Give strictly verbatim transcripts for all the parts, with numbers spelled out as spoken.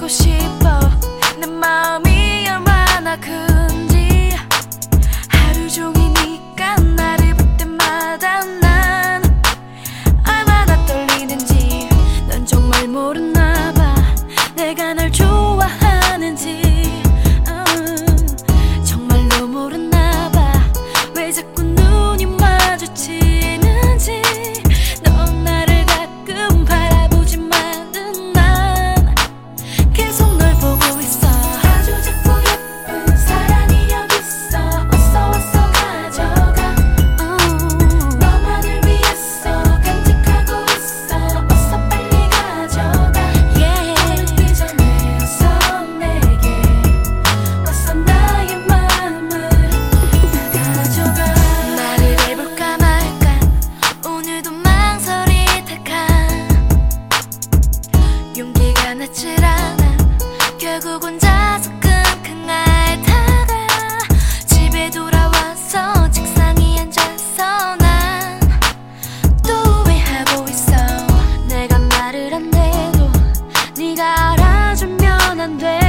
싶어. 내 마음이 얼마나 큰지 하루 종이니까 나를 볼 때마다 난 얼마나 떨리는지. 넌 정말 모르나 봐 내가 널 좋아하는지. 음, 정말로 모르나 봐 왜 자꾸 눈이 마주치는지. 넌 나를 가끔 바라보지만은 난 계속 널 보고 있어. 아주 작고 예쁜 사랑이 여기 있어. 어서 와서 가져가. 어. 너만을 위해서 간직하고 있어. 어서 빨리 가져가. yeah. 울기 전에 어서 내게 어서 나의 마음을 다 가져가. 나를 해볼까 말까 오늘도 망설이다가 용기가 나질 않아. 결국 혼자서 끙끙 앓다가 집에 돌아와서 책상 위에 앉아서 난 또 후회하고 있어. 내가 말을 안 해도 네가 알아주면 안 돼.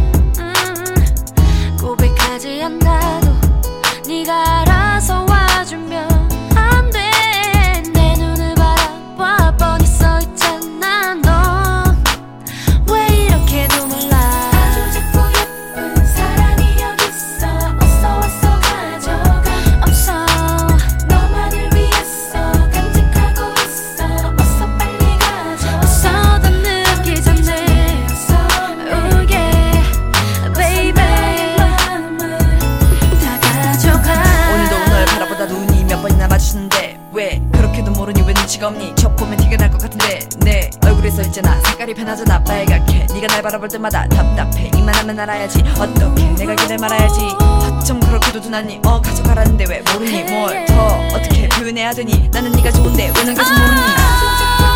음, 고백하지 않아도 네가 알아서 와주면 안 돼. 내 눈을 바라봐 뻔히 써있잖아. 넌 왜 이렇게도 몰라. 아주 작고 예쁜 사랑이 여기 있어. 어서 와서 가져가. 없어. 너만을 위해서 간직하고 있어. 어서 빨리 가져가. 어서 더 늦기 전에 oh yeah baby 마음을 다 가져가. 오늘도 널 바라보다 눈이 몇 번이나 마주치는데 왜 그렇게도 모르니. 왜 눈치가 없니. 저 보면 티가 날 것 같은데 내 얼굴에 써있잖아. 색깔이 변하잖아 빨갛게. 네가 날 바라볼 때마다 답답해. 이만하면 알아야지. 어떻게 내가 걔를 말아야지. 어쩜 그렇게도 둔하니. 어 가져가라는데 왜 모르니. 뭘 더 어떻게 표현해야 되니. 나는 네가 좋은데 왜 넌 계속 모르니.